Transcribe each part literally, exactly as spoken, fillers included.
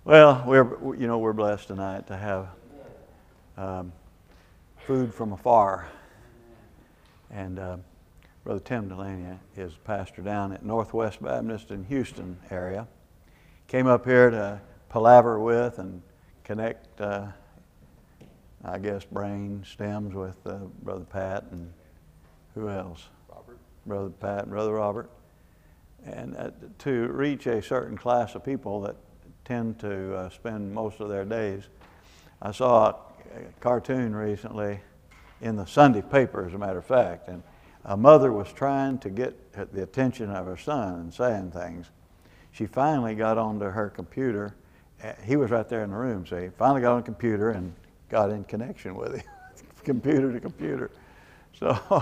Well, we're you know we're blessed tonight to have um, food from afar, and uh, Brother Tim Delaney is pastor down at Northwest Baptist in Houston area. Came up here to palaver with and connect, uh, I guess, brain stems with uh, Brother Pat and who else? Robert. Brother Pat and Brother Robert, and uh, to reach a certain class of people that tend to uh, spend most of their days. I saw a cartoon recently in the Sunday paper, as a matter of fact, and a mother was trying to get the attention of her son and saying things. She finally got onto her computer. He was right there in the room, so he finally got on the computer and got in connection with him, computer to computer. So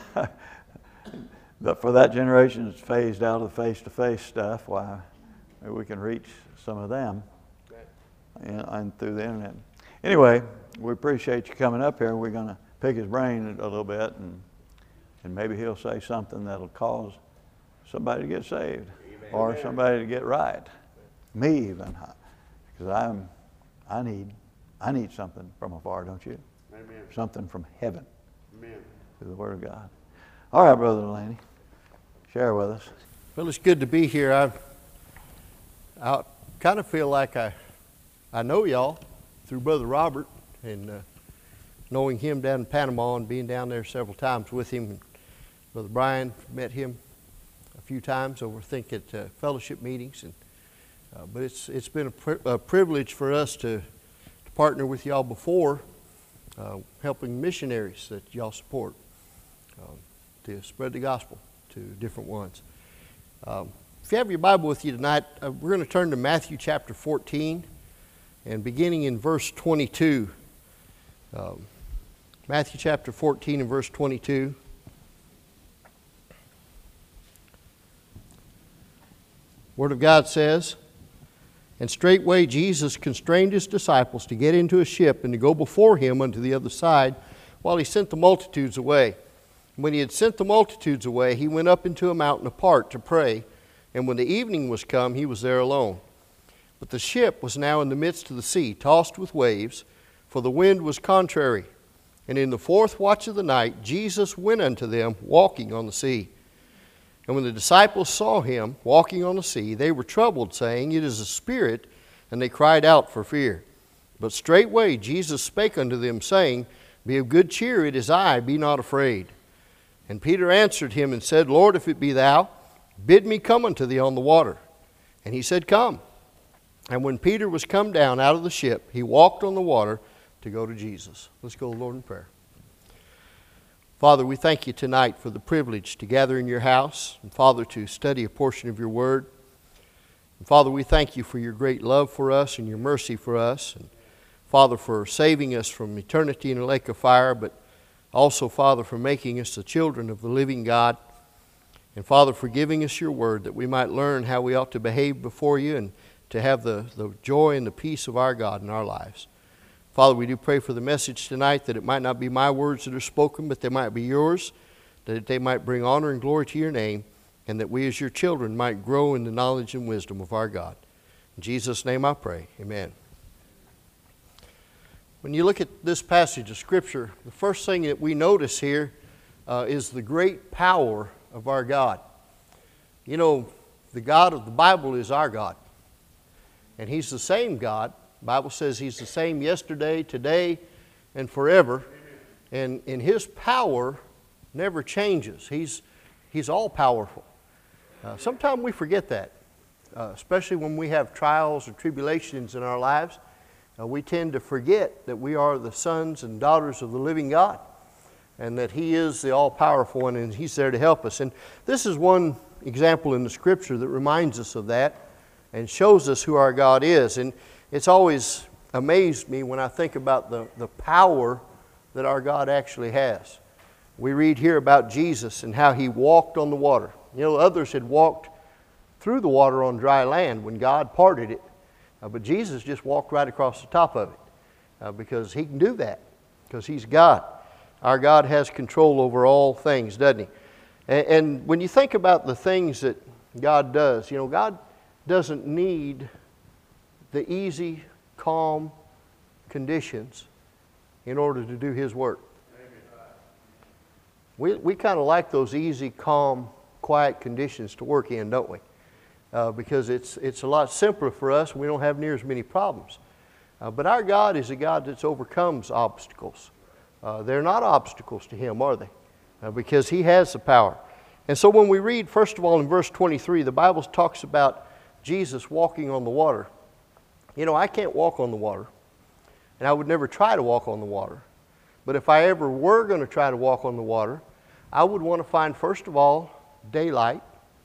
but for that generation that's phased out of the face-to-face stuff, why, maybe we can reach some of them and, and through the internet. Anyway, we appreciate you coming up here. We're going to pick his brain a little bit, and and maybe he'll say something that'll cause somebody to get saved. Amen. Or somebody to get right. Me even, because I'm I need I need something from afar, don't you? Amen. Something from heaven. Amen. Through the Word of God. All right, Brother Delaney, share with us. Well, it's good to be here. I I kind of feel like I I know y'all through Brother Robert, and uh, knowing him down in Panama and being down there several times with him. And Brother Brian, met him a few times over, I think, at uh, fellowship meetings. And uh, but it's it's been a, pri- a privilege for us to, to partner with y'all before, uh, helping missionaries that y'all support uh, to spread the gospel to different ones. Um, if you have your Bible with you tonight, uh, we're going to turn to Matthew chapter fourteen, and beginning in verse twenty-two. Um, Matthew chapter fourteen and verse twenty-two. Word of God says, "And straightway Jesus constrained his disciples to get into a ship and to go before him unto the other side, while he sent the multitudes away. And when he had sent the multitudes away, he went up into a mountain apart to pray. And when the evening was come, he was there alone. But the ship was now in the midst of the sea, tossed with waves, for the wind was contrary. And in the fourth watch of the night, Jesus went unto them, walking on the sea. And when the disciples saw him walking on the sea, they were troubled, saying, It is a spirit, and they cried out for fear. But straightway Jesus spake unto them, saying, Be of good cheer, it is I, be not afraid. And Peter answered him and said, Lord, if it be thou, bid me come unto thee on the water. And he said, Come. And when Peter was come down out of the ship, he walked on the water to go to Jesus." Let's go to the Lord in prayer. Father, we thank you tonight for the privilege to gather in your house, and Father, to study a portion of your word. And Father, we thank you for your great love for us and your mercy for us. And Father, for saving us from eternity in a lake of fire, but also, Father, for making us the children of the living God. And Father, for giving us your word that we might learn how we ought to behave before you and to have the, the joy and the peace of our God in our lives. Father, we do pray for the message tonight, that it might not be my words that are spoken, but they might be yours, that they might bring honor and glory to your name, and that we as your children might grow in the knowledge and wisdom of our God. In Jesus' name I pray, amen. When you look at this passage of Scripture, the first thing that we notice here uh, is the great power of our God. You know, the God of the Bible is our God, and He's the same God. The Bible says He's the same yesterday, today, and forever. And, and His power never changes. He's, he's all-powerful. Uh, sometimes we forget that, uh, especially when we have trials or tribulations in our lives. Uh, we tend to forget that we are the sons and daughters of the living God, and that He is the all-powerful one, and He's there to help us. And this is one example in the Scripture that reminds us of that and shows us who our God is. And it's always amazed me when I think about the, the power that our God actually has. We read here about Jesus and how He walked on the water. You know, others had walked through the water on dry land when God parted it. Uh, but Jesus just walked right across the top of it uh, because He can do that, because He's God. Our God has control over all things, doesn't He? And, and when you think about the things that God does, you know, God doesn't need the easy, calm conditions in order to do His work. We, we kind of like those easy, calm, quiet conditions to work in, don't we? Uh, because it's, it's a lot simpler for us. We don't have near as many problems. Uh, but our God is a God that overcomes obstacles. Uh, they're not obstacles to Him, are they? Uh, because He has the power. And so when we read, first of all, in verse twenty-three, the Bible talks about Jesus walking on the water. You know, I can't walk on the water, and I would never try to walk on the water. But if I ever were going to try to walk on the water, I would want to find, first of all, daylight.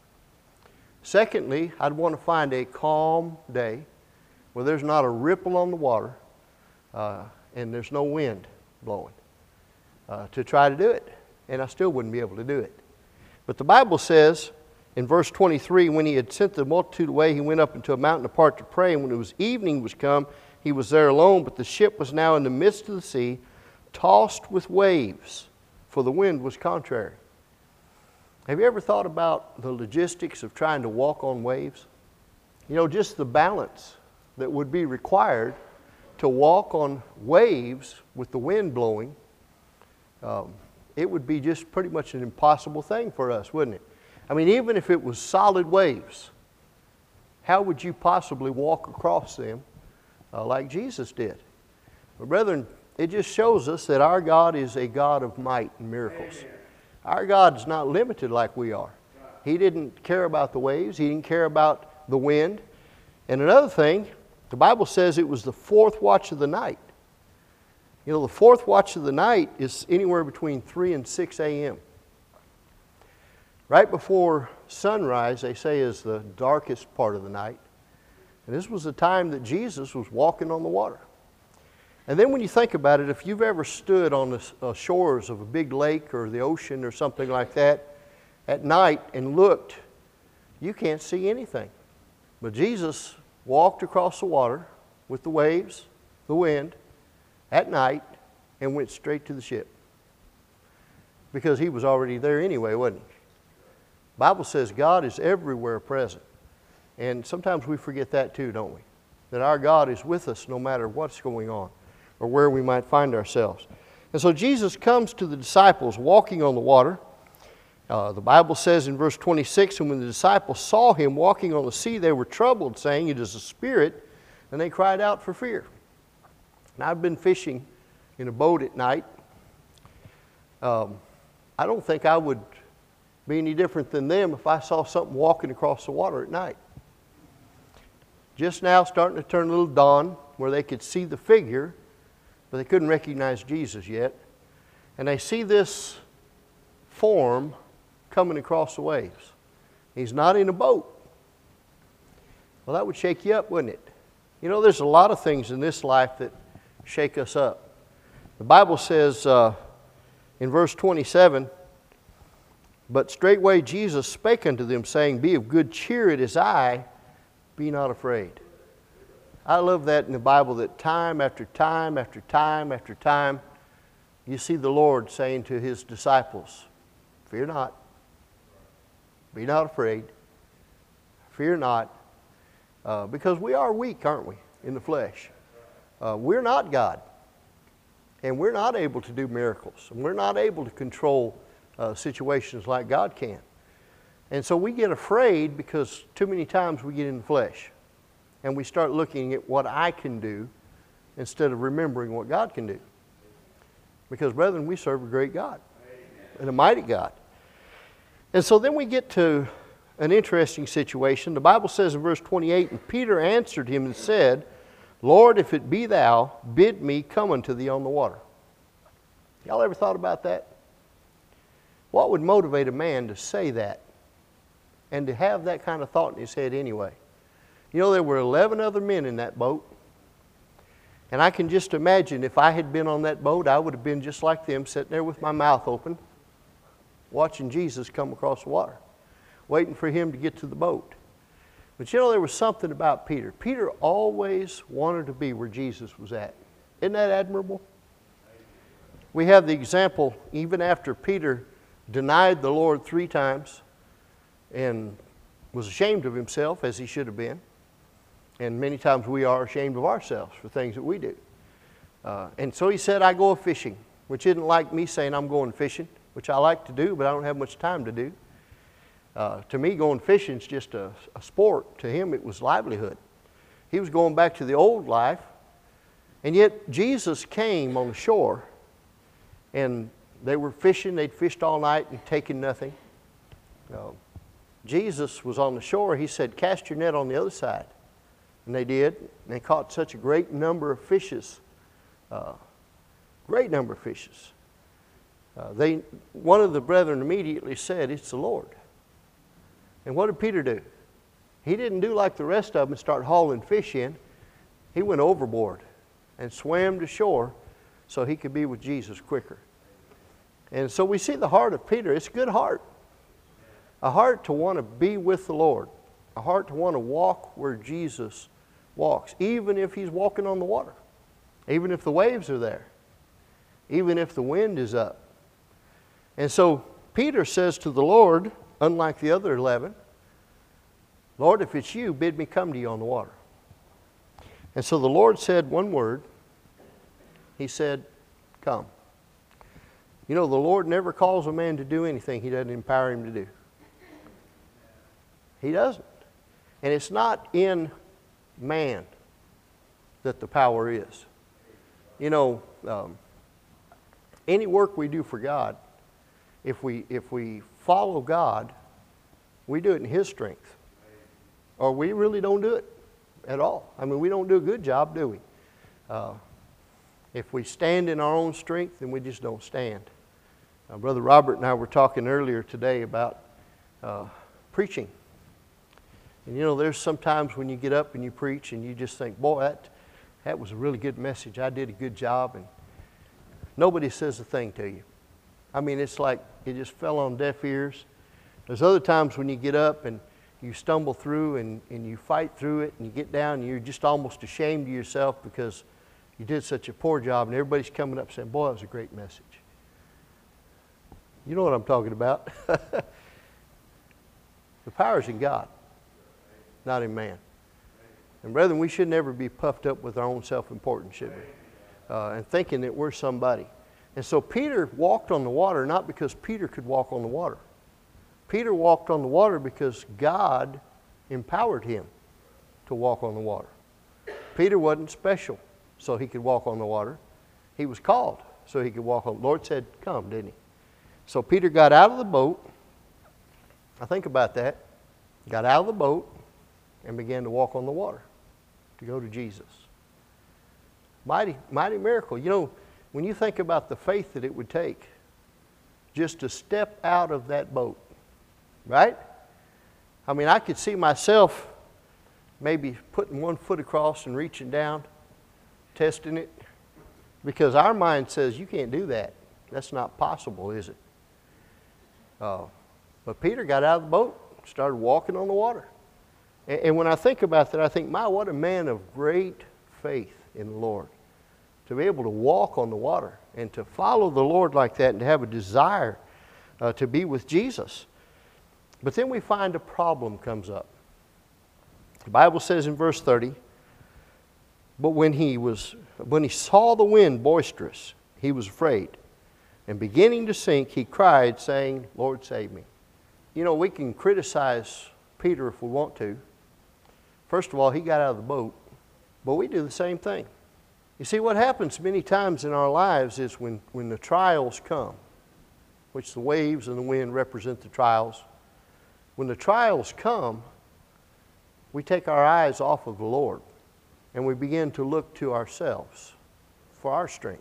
Secondly, I'd want to find a calm day where there's not a ripple on the water uh, and there's no wind blowing uh, to try to do it. And I still wouldn't be able to do it. But the Bible says in verse twenty-three, when He had sent the multitude away, He went up into a mountain apart to pray. And when it was evening was come, He was there alone. But the ship was now in the midst of the sea, tossed with waves, for the wind was contrary. Have you ever thought about the logistics of trying to walk on waves? You know, just the balance that would be required to walk on waves with the wind blowing. Um, it would be just pretty much an impossible thing for us, wouldn't it? I mean, even if it was solid waves, how would you possibly walk across them uh, like Jesus did? But brethren, it just shows us that our God is a God of might and miracles. Amen. Our God's not limited like we are. He didn't care about the waves. He didn't care about the wind. And another thing, the Bible says it was the fourth watch of the night. You know, the fourth watch of the night is anywhere between three and six a.m. Right before sunrise, they say, is the darkest part of the night. And this was the time that Jesus was walking on the water. And then when you think about it, if you've ever stood on the uh, shores of a big lake or the ocean or something like that at night and looked, you can't see anything. But Jesus walked across the water with the waves, the wind, at night, and went straight to the ship. Because He was already there anyway, wasn't He? The Bible says God is everywhere present. And sometimes we forget that too, don't we? That our God is with us no matter what's going on or where we might find ourselves. And so Jesus comes to the disciples walking on the water. Uh, the Bible says in verse twenty-six, and when the disciples saw Him walking on the sea, they were troubled, saying, it is a spirit, and they cried out for fear. Now, I've been fishing in a boat at night. Um, I don't think I would be any different than them if I saw something walking across the water at night. Just now starting to turn a little dawn where they could see the figure, but they couldn't recognize Jesus yet. And they see this form coming across the waves. He's not in a boat. Well, that would shake you up, wouldn't it? You know, there's a lot of things in this life that shake us up. The Bible says uh, in verse twenty-seven, but straightway Jesus spake unto them, saying, be of good cheer, it is I, be not afraid. I love that in the Bible, that time after time after time after time, you see the Lord saying to His disciples, fear not, be not afraid, fear not, uh, because we are weak, aren't we, in the flesh. Uh, we're not God, and we're not able to do miracles, and we're not able to control uh, situations like God can. And so we get afraid because too many times we get in the flesh. And we start looking at what I can do instead of remembering what God can do. Because, brethren, we serve a great God. Amen. And a mighty God. And so then we get to an interesting situation. The Bible says in verse twenty-eight, and Peter answered Him and said, Lord, if it be Thou, bid me come unto Thee on the water. Y'all ever thought about that? What would motivate a man to say that? And to have that kind of thought in his head anyway? You know, there were eleven other men in that boat. And I can just imagine if I had been on that boat, I would have been just like them, sitting there with my mouth open, watching Jesus come across the water, waiting for Him to get to the boat. But you know, there was something about Peter. Peter always wanted to be where Jesus was at. Isn't that admirable? We have the example, even after Peter denied the Lord three times and was ashamed of himself, as he should have been. And many times we are ashamed of ourselves for things that we do. Uh, and so he said, I go fishing, which isn't like me saying I'm going fishing, which I like to do, but I don't have much time to do. Uh, to me, going fishing is just a, a sport. To him, it was livelihood. He was going back to the old life. And yet, Jesus came on the shore, and they were fishing. They'd fished all night and taken nothing. Uh, Jesus was on the shore. He said, cast your net on the other side. And they did. And they caught such a great number of fishes. Uh, great number of fishes. Uh, they, one of the brethren immediately said, it's the Lord. And what did Peter do? He didn't do like the rest of them and start hauling fish in. He went overboard and swam to shore so he could be with Jesus quicker. And so we see the heart of Peter. It's a good heart. A heart to want to be with the Lord. A heart to want to walk where Jesus walks, even if he's walking on the water. Even if the waves are there. Even if the wind is up. And so Peter says to the Lord, unlike the other eleven, Lord, if it's you, bid me come to you on the water. And so the Lord said one word. He said, come. You know, the Lord never calls a man to do anything He doesn't empower him to do. He doesn't. And it's not in man that the power is. You know, um, any work we do for God, if we, if we follow God, we do it in His strength. Or we really don't do it at all. I mean, we don't do a good job, do we? Uh, if we stand in our own strength, then we just don't stand. Uh, Brother Robert and I were talking earlier today about uh, preaching. And you know, there's sometimes when you get up and you preach and you just think, boy, that, that was a really good message. I did a good job. And nobody says a thing to you. I mean, it's like it just fell on deaf ears. There's other times when you get up and you stumble through and, and you fight through it and you get down and you're just almost ashamed of yourself because you did such a poor job and everybody's coming up saying, boy, that was a great message. You know what I'm talking about. The power's in God, not in man. And brethren, we should never be puffed up with our own self-importance, should we? Uh, and thinking that we're somebody. And so Peter walked on the water not because Peter could walk on the water. Peter walked on the water because God empowered him to walk on the water. Peter wasn't special so he could walk on the water. He was called so he could walk on. The Lord said, come, didn't he? So Peter got out of the boat. I think about that. Got out of the boat and began to walk on the water to go to Jesus. Mighty, mighty miracle. You know, when you think about the faith that it would take just to step out of that boat, right? I mean, I could see myself maybe putting one foot across and reaching down, testing it, because our mind says, you can't do that. That's not possible, is it? Uh, but Peter got out of the boat, started walking on the water. And, and when I think about that, I think, my, what a man of great faith in the Lord. To be able to walk on the water and to follow the Lord like that and to have a desire uh, to be with Jesus. But then we find a problem comes up. The Bible says in verse thirty, but when he was, when he saw the wind boisterous, he was afraid. And beginning to sink, he cried, saying, Lord, save me. You know, we can criticize Peter if we want to. First of all, he got out of the boat, but we do the same thing. You see, what happens many times in our lives is when, when the trials come, which the waves and the wind represent the trials, when the trials come, we take our eyes off of the Lord and we begin to look to ourselves for our strength.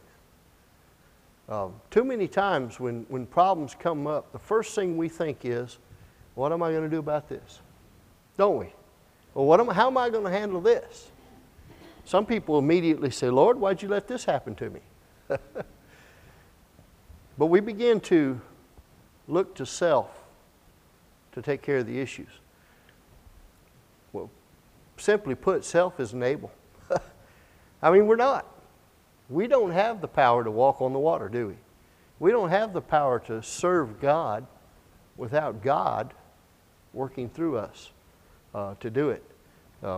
Um, too many times when, when problems come up, the first thing we think is, what am I going to do about this? Don't we? Well, what am, how am I going to handle this? Some people immediately say, Lord, why'd you let this happen to me? But we begin to look to self to take care of the issues. Well, simply put, self isn't able. I mean, we're not. We don't have the power to walk on the water, do we? We don't have the power to serve God without God working through us uh, to do it. Um,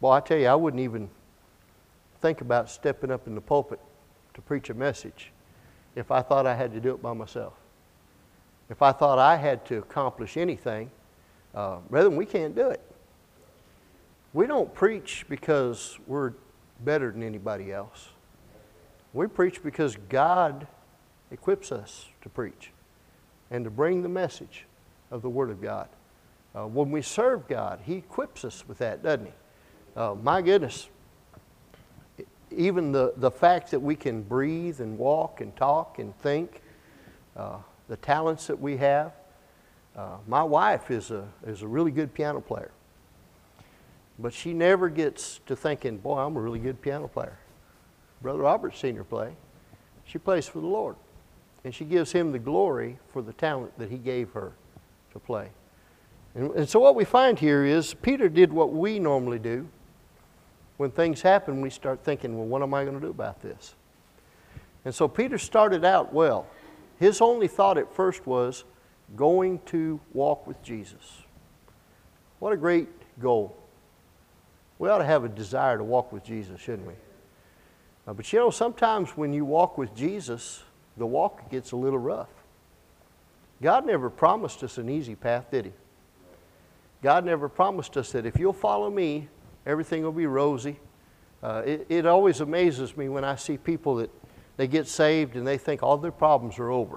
Boy, I tell you, I wouldn't even think about stepping up in the pulpit to preach a message if I thought I had to do it by myself. If I thought I had to accomplish anything, uh, brethren, we can't do it. We don't preach because we're better than anybody else. We preach because God equips us to preach and to bring the message of the Word of God. Uh, when we serve God, He equips us with that, doesn't He? Uh, my goodness, even the, the fact that we can breathe and walk and talk and think, uh, the talents that we have. Uh, my wife is a, is a really good piano player. But she never gets to thinking, boy, I'm a really good piano player. Brother Robert's seen her play. She plays for the Lord. And she gives Him the glory for the talent that He gave her to play. And, and so what we find here is Peter did what we normally do. When things happen, we start thinking, well, what am I going to do about this? And so Peter started out well. His only thought at first was going to walk with Jesus. What a great goal. We ought to have a desire to walk with Jesus, shouldn't we? Uh, but you know, sometimes when you walk with Jesus, the walk gets a little rough. God never promised us an easy path, did He? God never promised us that if you'll follow me, everything will be rosy. Uh, it, it always amazes me when I see people that they get saved and they think all their problems are over.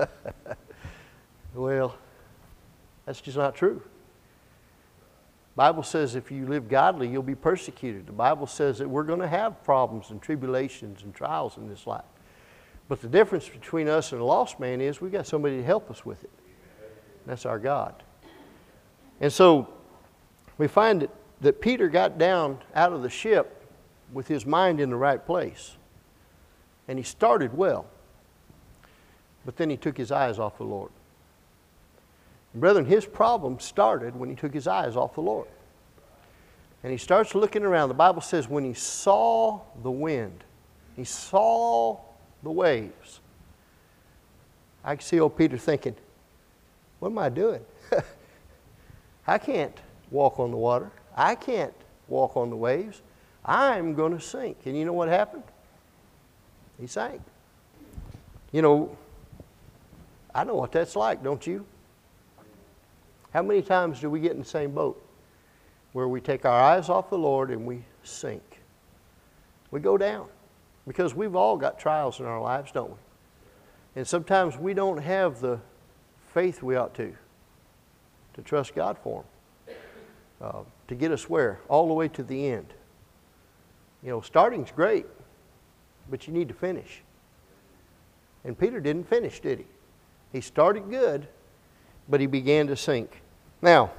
Well, that's just not true. The Bible says if you live godly, you'll be persecuted. The Bible says that we're going to have problems and tribulations and trials in this life. But the difference between us and a lost man is we've got somebody to help us with it. That's our God. And so we find that, that Peter got down out of the ship with his mind in the right place. And he started well. But then he took his eyes off the Lord. And brethren, his problem started when he took his eyes off the Lord. And he starts looking around. The Bible says when he saw the wind, he saw the waves. I can see old Peter thinking, what am I doing? I can't walk on the water. I can't walk on the waves. I'm going to sink. And you know what happened? He sank. You know, I know what that's like, don't you? How many times do we get in the same boat where we take our eyes off the Lord and we sink? We go down because we've all got trials in our lives, don't we? And sometimes we don't have the faith we ought to, to trust God for them, uh, to get us where? All the way to the end. You know, starting's great, but you need to finish. And Peter didn't finish, did he? He started good, but he began to sink. Now,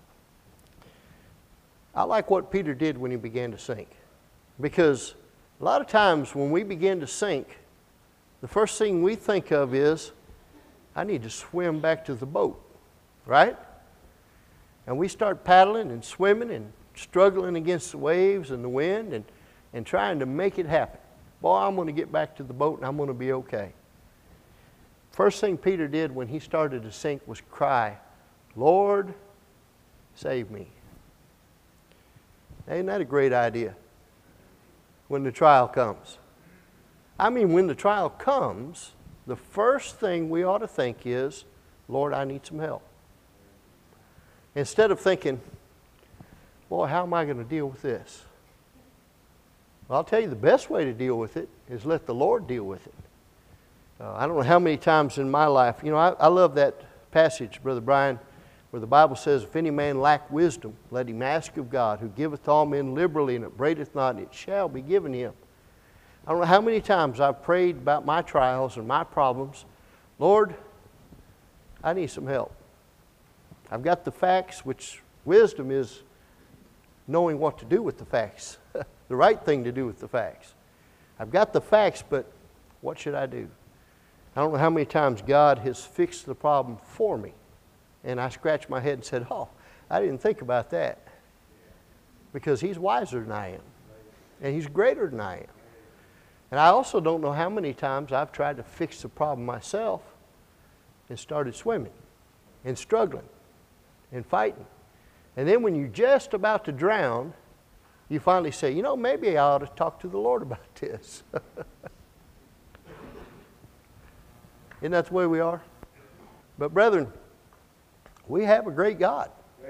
I like what Peter did when he began to sink. Because a lot of times when we begin to sink, the first thing we think of is, I need to swim back to the boat, right? And we start paddling and swimming and struggling against the waves and the wind and, and trying to make it happen. Boy, I'm going to get back to the boat and I'm going to be okay. First thing Peter did when he started to sink was cry, Lord, save me. Ain't that a great idea? When the trial comes. I mean, when the trial comes, the first thing we ought to think is, Lord, I need some help. Instead of thinking, boy, how am I going to deal with this? Well, I'll tell you the best way to deal with it is let the Lord deal with it. Uh, I don't know how many times in my life, you know, I, I love that passage, Brother Brian, where the Bible says, if any man lack wisdom, let him ask of God, who giveth all men liberally and upbraideth not, and it shall be given him. I don't know how many times I've prayed about my trials and my problems. Lord, I need some help. I've got the facts, which wisdom is knowing what to do with the facts, the right thing to do with the facts. I've got the facts, but what should I do? I don't know how many times God has fixed the problem for me. And I scratched my head and said, oh, I didn't think about that. Because He's wiser than I am. And He's greater than I am. And I also don't know how many times I've tried to fix the problem myself and started swimming and struggling and fighting. And then when you're just about to drown, you finally say, you know, maybe I ought to talk to the Lord about this. Isn't that the way we are? But brethren, we have a great God.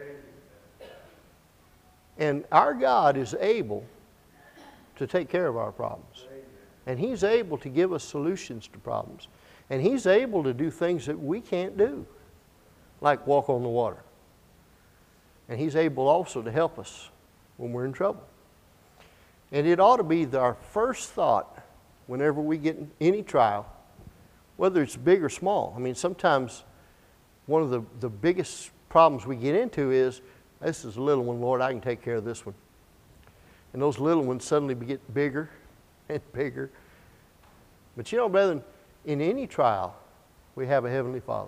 And our God is able to take care of our problems. And He's able to give us solutions to problems. And He's able to do things that we can't do, like walk on the water. And He's able also to help us when we're in trouble. And it ought to be our first thought whenever we get in any trial, whether it's big or small. I mean, sometimes one of the, the biggest problems we get into is, this is a little one, Lord, I can take care of this one. And those little ones suddenly get bigger and bigger. But you know, brethren, in any trial, we have a Heavenly Father.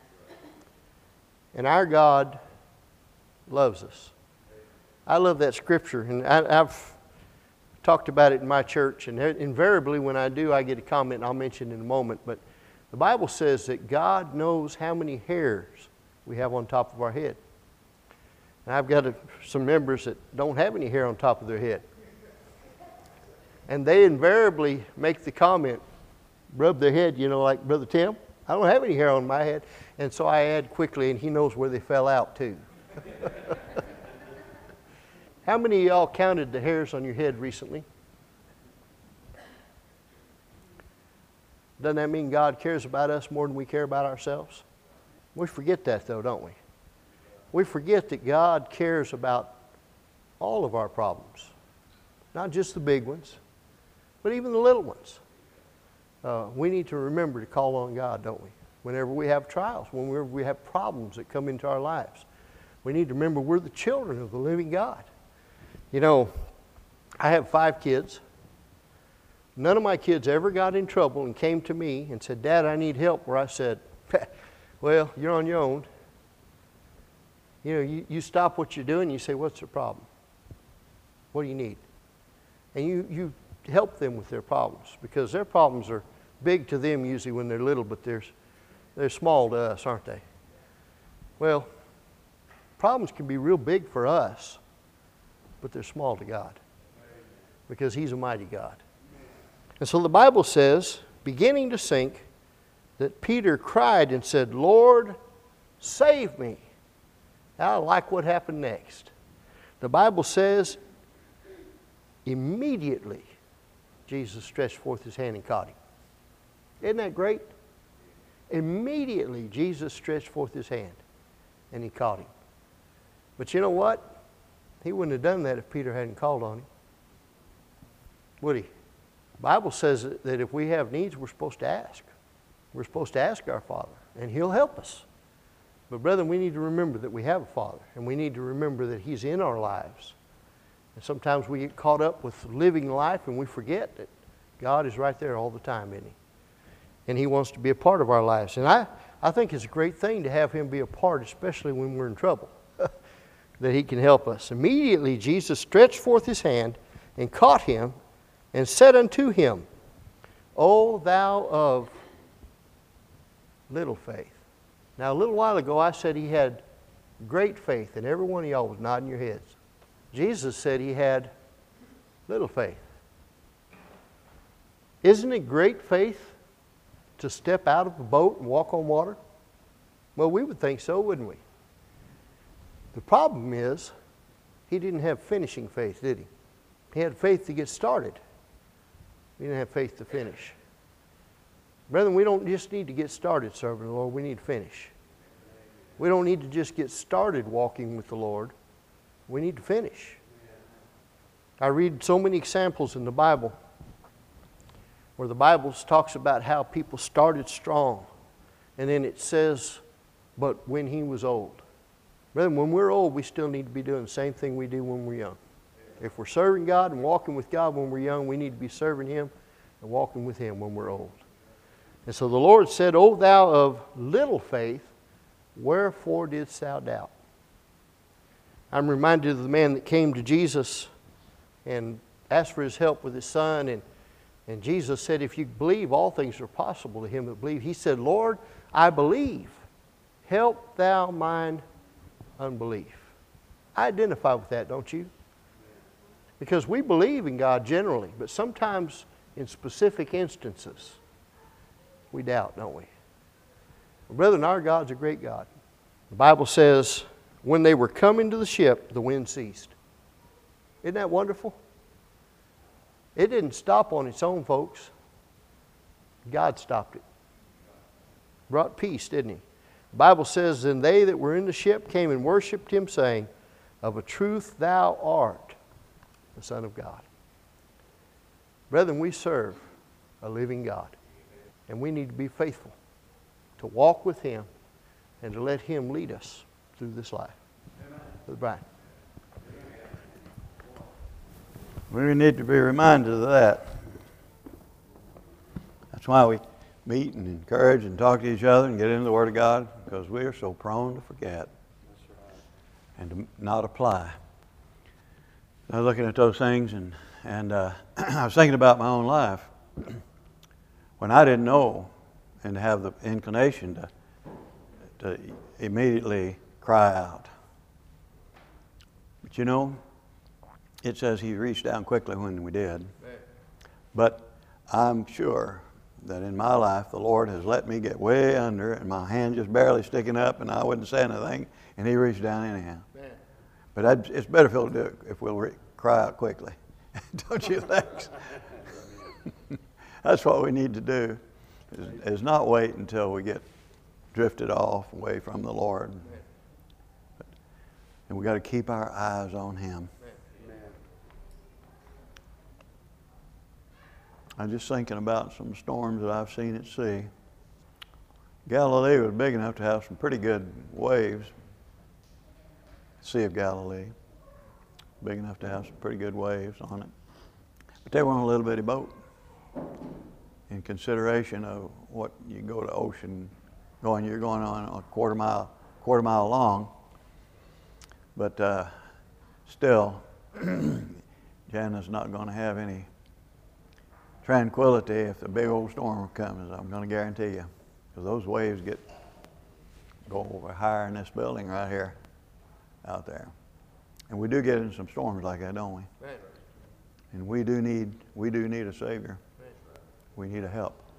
And our God loves us. I love that scripture, and I, I've talked about it in my church, and invariably when I do, I get a comment, and I'll mention it in a moment. But the Bible says that God knows how many hairs we have on top of our head. And I've got a, some members that don't have any hair on top of their head. And they invariably make the comment, rub their head, you know, like, Brother Tim, I don't have any hair on my head. And so I add quickly, and he knows where they fell out too. How many of y'all counted the hairs on your head recently? Doesn't that mean God cares about us more than we care about ourselves? We forget that though, don't we? We forget that God cares about all of our problems. Not just the big ones, but even the little ones. Uh, we need to remember to call on God, don't we? Whenever we have trials, whenever we have problems that come into our lives. We need to remember we're the children of the living God. You know, I have five kids. None of my kids ever got in trouble and came to me and said, Dad, I need help. Where I said, well, you're on your own. You know, you, you stop what you're doing and you say, what's the problem? What do you need? And you, you help them with their problems, because their problems are big to them usually when they're little, but they're, they're small to us, aren't they? Well, problems can be real big for us, but they're small to God, because He's a mighty God. And so the Bible says, beginning to sink, that Peter cried and said, Lord, save me. Now I like what happened next. The Bible says, immediately Jesus stretched forth His hand and caught him. Isn't that great? Immediately Jesus stretched forth His hand and He caught him. But you know what? He wouldn't have done that if Peter hadn't called on him. Would he? The Bible says that if we have needs, we're supposed to ask. We're supposed to ask our Father, and He'll help us. But brethren, we need to remember that we have a Father, and we need to remember that He's in our lives. And sometimes we get caught up with living life, and we forget that God is right there all the time, isn't He? And He wants to be a part of our lives. And I, I think it's a great thing to have Him be a part, especially when we're in trouble, that He can help us. Immediately Jesus stretched forth His hand and caught him and said unto him, O thou of little faith. Now, a little while ago, I said he had great faith, and every one of y'all was nodding your heads. Jesus said he had little faith. Isn't it great faith to step out of a boat and walk on water? Well, we would think so, wouldn't we? The problem is, he didn't have finishing faith, did he? He had faith to get started. He didn't have faith to finish. Brethren, we don't just need to get started serving the Lord. We need to finish. We don't need to just get started walking with the Lord. We need to finish. I read so many examples in the Bible where the Bible talks about how people started strong, and then it says, but when he was old. Brethren, when we're old, we still need to be doing the same thing we do when we're young. If we're serving God and walking with God when we're young, we need to be serving Him and walking with Him when we're old. And so the Lord said, O thou of little faith, wherefore didst thou doubt? I'm reminded of the man that came to Jesus and asked for His help with his son. And, and Jesus said, if you believe, all things are possible to him that believe. He said, Lord, I believe. Help thou mine unbelief. I identify with that, don't you? Because we believe in God generally, but sometimes in specific instances, we doubt, don't we? Well, brethren, our God's a great God. The Bible says, when they were coming to the ship, the wind ceased. Isn't that wonderful? It didn't stop on its own, folks. God stopped it. Brought peace, didn't He? The Bible says, and they that were in the ship came and worshipped Him, saying, of a truth thou art the Son of God. Brethren, we serve a living God. And we need to be faithful to walk with Him and to let Him lead us through this life. Brother Brian. We need to be reminded of that. That's why we meet and encourage and talk to each other and get into the Word of God, because we are so prone to forget and to not apply. I was looking at those things, and, and uh, I was thinking about my own life. When I didn't know and have the inclination to, to immediately cry out. But you know, it says He reached down quickly when we did. But I'm sure that in my life the Lord has let me get way under and my hand just barely sticking up and I wouldn't say anything, and He reached down anyhow. Man. But I'd, it's better if He'll do it if we'll re- cry out quickly. Don't you think? That's what we need to do, is, is not wait until we get drifted off away from the Lord. But, and we got to keep our eyes on Him. I'm just thinking about some storms that I've seen at sea. Galilee was big enough to have some pretty good waves. Sea of Galilee. Big enough to have some pretty good waves on it. But they were on a little bitty boat. In consideration of what you go to ocean, going, you're going on a quarter mile, quarter mile long. But uh, still, Jana's not going to have any tranquility if the big old storm comes, I'm going to guarantee you. Because those waves get go over higher in this building right here, out there. And we do get in some storms like that, don't we? Right. And we do need we do need a Savior. Right. We need a help.